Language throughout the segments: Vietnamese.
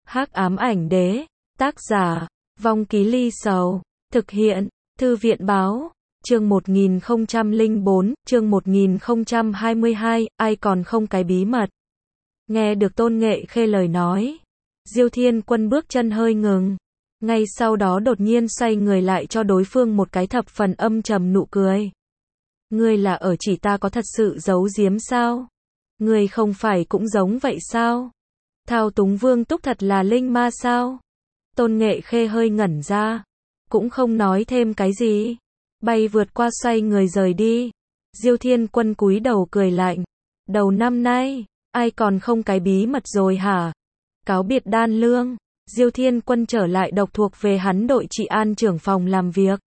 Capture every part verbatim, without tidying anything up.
Hắc ám ảnh đế, tác giả, Vong Ký Ly Sầu, thực hiện, Thư viện báo, chương một nghìn không trăm lẻ bốn, chương một nghìn không trăm hai mươi hai, ai còn không cái bí mật. Nghe được Tôn Nghệ Khê lời nói, Diêu Thiên Quân bước chân hơi ngừng, ngay sau đó đột nhiên xoay người lại cho đối phương một cái thập phần âm trầm nụ cười. Ngươi là ở chỉ ta có thật sự giấu giếm sao? Ngươi không phải cũng giống vậy sao? Thao túng Vương Túc thật là linh ma sao? Tôn Nghệ Khê hơi ngẩn ra, cũng không nói thêm cái gì, bay vượt qua xoay người rời đi. Diêu Thiên Quân cúi đầu cười lạnh, đầu năm nay, ai còn không cái bí mật rồi hả? Cáo biệt Đan Lương, Diêu Thiên Quân trở lại độc thuộc về hắn đội trị an trưởng phòng làm việc.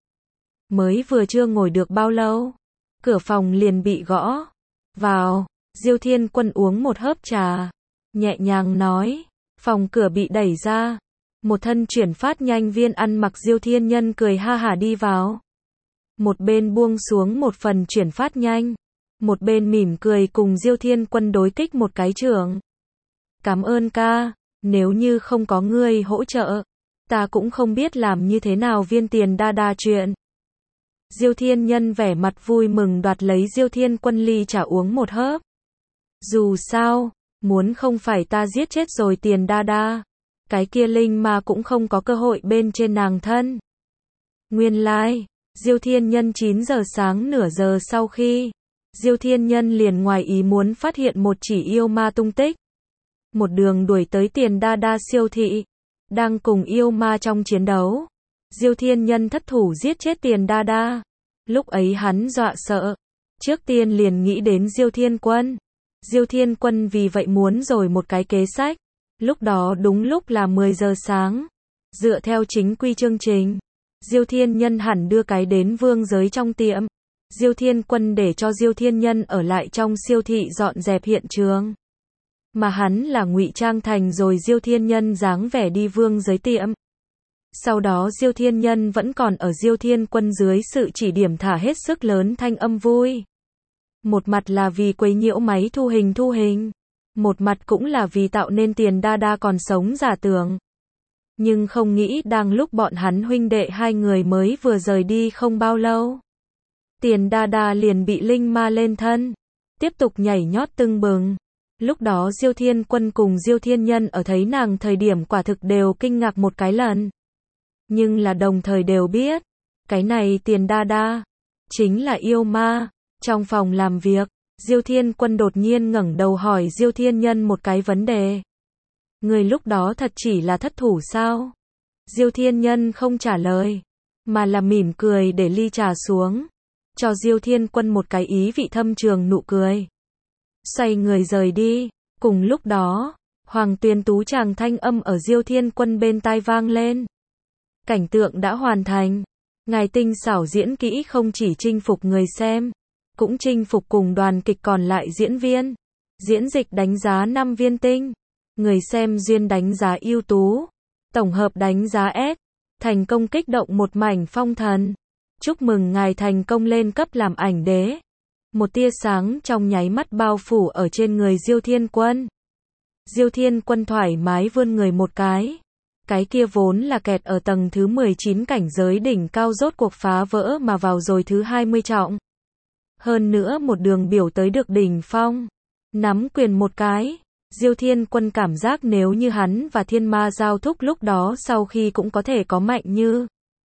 Mới vừa chưa ngồi được bao lâu, cửa phòng liền bị gõ. Vào, Diêu Thiên Quân uống một hớp trà, nhẹ nhàng nói, phòng cửa bị đẩy ra. Một thân chuyển phát nhanh viên ăn mặc Diêu Thiên Nhân cười ha hả đi vào. Một bên buông xuống một phần chuyển phát nhanh, một bên mỉm cười cùng Diêu Thiên Quân đối kích một cái trưởng. Cảm ơn ca, nếu như không có ngươi hỗ trợ, ta cũng không biết làm như thế nào viên tiền đa đa chuyện. Diêu Thiên Nhân vẻ mặt vui mừng đoạt lấy Diêu Thiên Quân ly trà uống một hớp. Dù sao, muốn không phải ta giết chết rồi tiền đa đa, cái kia linh ma cũng không có cơ hội bên trên nàng thân. Nguyên lai, like, Diêu Thiên Nhân chín giờ sáng nửa giờ sau khi, Diêu Thiên Nhân liền ngoài ý muốn phát hiện một chỉ yêu ma tung tích. Một đường đuổi tới tiền đa đa siêu thị, đang cùng yêu ma trong chiến đấu. Diêu Thiên Nhân thất thủ giết chết tiền đa đa. Lúc ấy hắn dọa sợ, trước tiên liền nghĩ đến Diêu Thiên Quân. Diêu Thiên Quân vì vậy muốn rồi một cái kế sách. Lúc đó đúng lúc là mười giờ sáng. Dựa theo chính quy chương trình, Diêu Thiên Nhân hẳn đưa cái đến vương giới trong tiệm. Diêu Thiên Quân để cho Diêu Thiên Nhân ở lại trong siêu thị dọn dẹp hiện trường. Mà hắn là ngụy trang thành rồi Diêu Thiên Nhân dáng vẻ đi vương giới tiệm. Sau đó Diêu Thiên Nhân vẫn còn ở Diêu Thiên Quân dưới sự chỉ điểm thả hết sức lớn thanh âm vui. Một mặt là vì quấy nhiễu máy thu hình thu hình, một mặt cũng là vì tạo nên tiền đa đa còn sống giả tưởng. Nhưng không nghĩ đang lúc bọn hắn huynh đệ hai người mới vừa rời đi không bao lâu, tiền đa đa liền bị linh ma lên thân, tiếp tục nhảy nhót tưng bừng. Lúc đó Diêu Thiên Quân cùng Diêu Thiên Nhân ở thấy nàng thời điểm quả thực đều kinh ngạc một cái lần. Nhưng là đồng thời đều biết, cái này tiền đa đa, chính là yêu ma. Trong phòng làm việc, Diêu Thiên Quân đột nhiên ngẩng đầu hỏi Diêu Thiên Nhân một cái vấn đề. Người lúc đó thật chỉ là thất thủ sao? Diêu Thiên Nhân không trả lời, mà là mỉm cười để ly trà xuống, cho Diêu Thiên Quân một cái ý vị thâm trường nụ cười. Xoay người rời đi, cùng lúc đó, Hoàng Tuyền Tú chàng thanh âm ở Diêu Thiên Quân bên tai vang lên. Cảnh tượng đã hoàn thành, ngài tinh xảo diễn kỹ không chỉ chinh phục người xem, cũng chinh phục cùng đoàn kịch còn lại diễn viên. Diễn dịch đánh giá năm viên tinh, người xem duyên đánh giá ưu tú, tổng hợp đánh giá S, thành công kích động một mảnh phong thần. Chúc mừng ngài thành công lên cấp làm ảnh đế. Một tia sáng trong nháy mắt bao phủ ở trên người Diêu Thiên Quân. Diêu Thiên Quân thoải mái vươn người một cái. Cái kia vốn là kẹt ở tầng thứ mười chín cảnh giới đỉnh cao rốt cuộc phá vỡ mà vào rồi thứ hai mươi trọng. Hơn nữa một đường biểu tới được đỉnh phong. Nắm quyền một cái, Diêu Thiên Quân cảm giác nếu như hắn và thiên ma giao thúc lúc đó sau khi cũng có thể có mạnh như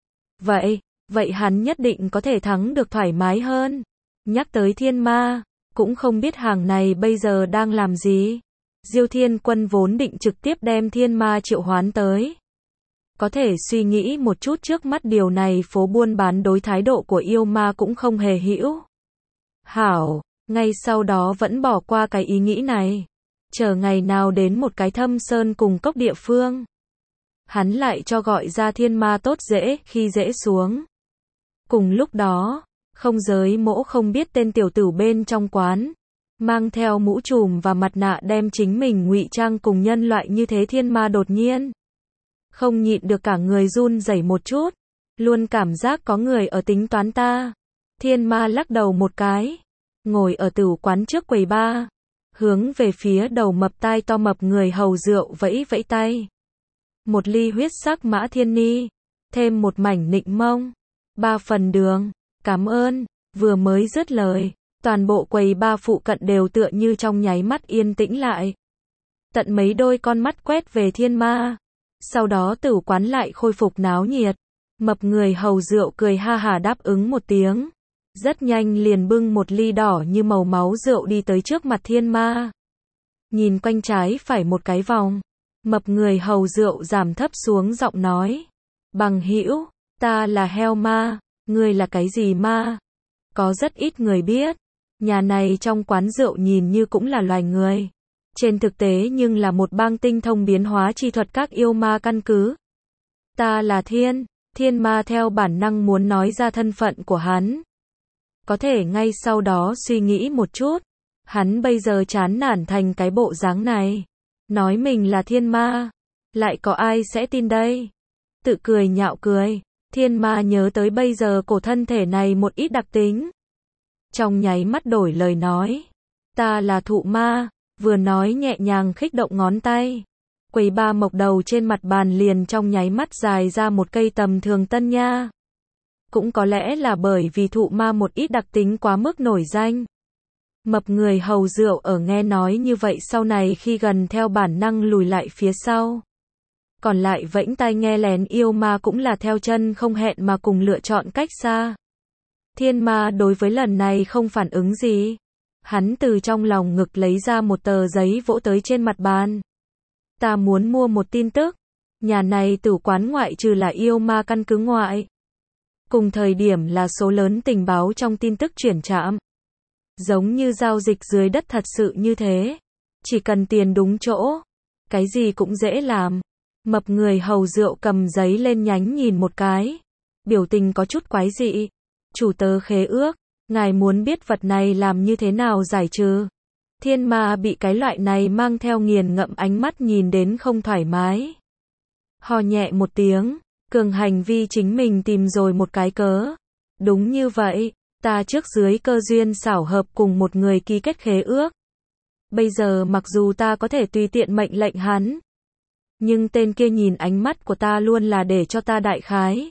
vậy, vậy hắn nhất định có thể thắng được thoải mái hơn. Nhắc tới thiên ma, cũng không biết hàng này bây giờ đang làm gì. Diêu Thiên Quân vốn định trực tiếp đem thiên ma triệu hoán tới. Có thể suy nghĩ một chút trước mắt điều này phố buôn bán đối thái độ của yêu ma cũng không hề hữu hảo, ngay sau đó vẫn bỏ qua cái ý nghĩ này. Chờ ngày nào đến một cái thâm sơn cùng cốc địa phương, hắn lại cho gọi ra thiên ma tốt dễ khi dễ xuống. Cùng lúc đó, không giới mỗ không biết tên tiểu tử bên trong quán, mang theo mũ trùm và mặt nạ đem chính mình ngụy trang cùng nhân loại như thế thiên ma đột nhiên. Không nhịn được cả người run rẩy một chút, luôn cảm giác có người ở tính toán ta. Thiên ma lắc đầu một cái, ngồi ở tửu quán trước quầy bar, hướng về phía đầu mập tai to mập người hầu rượu vẫy vẫy tay. một ly huyết sắc mã thiên ni, thêm một mảnh nịnh mông, ba phần đường, cảm ơn. Vừa mới dứt lời, toàn bộ quầy ba phụ cận đều tựa như trong nháy mắt yên tĩnh lại. Tận mấy đôi con mắt quét về Thiên Ma. Sau đó tử quán lại khôi phục náo nhiệt. Mập người hầu rượu cười ha hả đáp ứng một tiếng. Rất nhanh liền bưng một ly đỏ như màu máu rượu đi tới trước mặt Thiên Ma. Nhìn quanh trái phải một cái vòng. Mập người hầu rượu giảm thấp xuống giọng nói. Bằng hữu, ta là heo ma, ngươi là cái gì ma? Có rất ít người biết. Nhà này trong quán rượu nhìn như cũng là loài người. Trên thực tế nhưng là một bang tinh thông biến hóa chi thuật các yêu ma căn cứ. Ta là Thiên, Thiên Ma theo bản năng muốn nói ra thân phận của hắn. Có thể ngay sau đó suy nghĩ một chút. Hắn bây giờ chán nản thành cái bộ dáng này. Nói mình là Thiên Ma. Lại có ai sẽ tin đây? Tự cười nhạo cười. Thiên Ma nhớ tới bây giờ cổ thân thể này một ít đặc tính. Trong nháy mắt đổi lời nói. Ta là Thụ Ma. Vừa nói nhẹ nhàng khích động ngón tay. Quầy ba mộc đầu trên mặt bàn liền trong nháy mắt dài ra một cây tầm thường tân nha. Cũng có lẽ là bởi vì Thụ Ma một ít đặc tính quá mức nổi danh. Mập người hầu rượu ở nghe nói như vậy sau này khi gần theo bản năng lùi lại phía sau. Còn lại vẫy tai nghe lén yêu ma cũng là theo chân không hẹn mà cùng lựa chọn cách xa. Thiên Ma đối với lần này không phản ứng gì. Hắn từ trong lòng ngực lấy ra một tờ giấy vỗ tới trên mặt bàn. Ta muốn mua một tin tức. Nhà này tử quán ngoại trừ là yêu ma căn cứ ngoại. Cùng thời điểm là số lớn tình báo trong tin tức chuyển trạm. Giống như giao dịch dưới đất thật sự như thế. Chỉ cần tiền đúng chỗ. Cái gì cũng dễ làm. Mập người hầu rượu cầm giấy lên nhánh nhìn một cái. Biểu tình có chút quái dị. Chủ tớ khế ước. Ngài muốn biết vật này làm như thế nào giải trừ? Thiên Ma bị cái loại này mang theo nghiền ngẫm ánh mắt nhìn đến không thoải mái. Ho nhẹ một tiếng, cường hành vi chính mình tìm rồi một cái cớ. Đúng như vậy, ta trước dưới cơ duyên xảo hợp cùng một người ký kết khế ước. Bây giờ mặc dù ta có thể tùy tiện mệnh lệnh hắn, nhưng tên kia nhìn ánh mắt của ta luôn là để cho ta đại khái.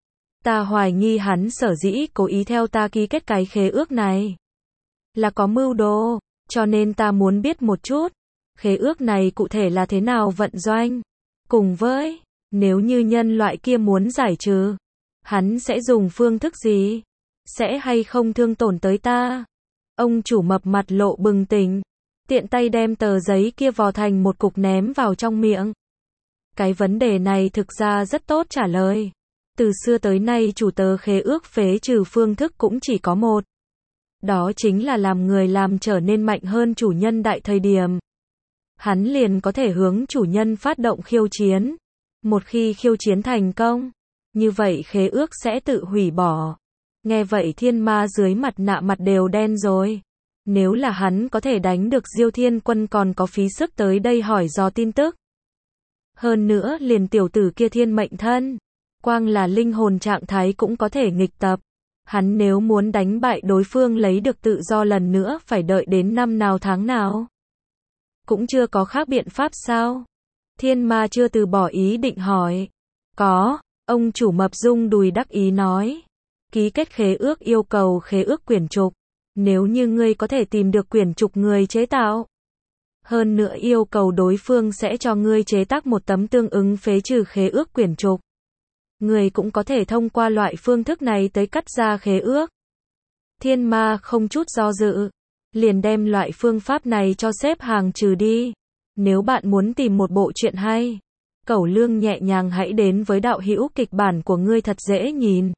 Ta hoài nghi hắn sở dĩ cố ý theo ta ký kết cái khế ước này. Là có mưu đồ, cho nên ta muốn biết một chút. Khế ước này cụ thể là thế nào vận doanh. Cùng với, nếu như nhân loại kia muốn giải trừ, hắn sẽ dùng phương thức gì? Sẽ hay không thương tổn tới ta? Ông chủ mập mặt lộ bừng tỉnh. Tiện tay đem tờ giấy kia vò thành một cục ném vào trong miệng. Cái vấn đề này thực ra rất tốt trả lời. Từ xưa tới nay chủ tớ khế ước phế trừ phương thức cũng chỉ có một. Đó chính là làm người làm trở nên mạnh hơn chủ nhân đại thời điểm. Hắn liền có thể hướng chủ nhân phát động khiêu chiến. Một khi khiêu chiến thành công, như vậy khế ước sẽ tự hủy bỏ. Nghe vậy Thiên Ma dưới mặt nạ mặt đều đen rồi. Nếu là hắn có thể đánh được Diêu Thiên Quân còn có phí sức tới đây hỏi dò tin tức. Hơn nữa liền tiểu tử kia thiên mệnh thân. Quang là linh hồn trạng thái cũng có thể nghịch tập. Hắn nếu muốn đánh bại đối phương lấy được tự do lần nữa phải đợi đến năm nào tháng nào. Cũng chưa có khác biện pháp sao? Thiên Ma chưa từ bỏ ý định hỏi. Có, ông chủ mập rung đùi đắc ý nói. Ký kết khế ước yêu cầu khế ước quyển trục. Nếu như ngươi có thể tìm được quyển trục người chế tạo. Hơn nữa yêu cầu đối phương sẽ cho ngươi chế tác một tấm tương ứng phế trừ khế ước quyển trục. Người cũng có thể thông qua loại phương thức này tới cắt ra khế ước. Thiên Ma không chút do dự, liền đem loại phương pháp này cho xếp hàng trừ đi. Nếu bạn muốn tìm một bộ truyện hay, Cẩu Lương nhẹ nhàng hãy đến với đạo hữu kịch bản của ngươi thật dễ nhìn.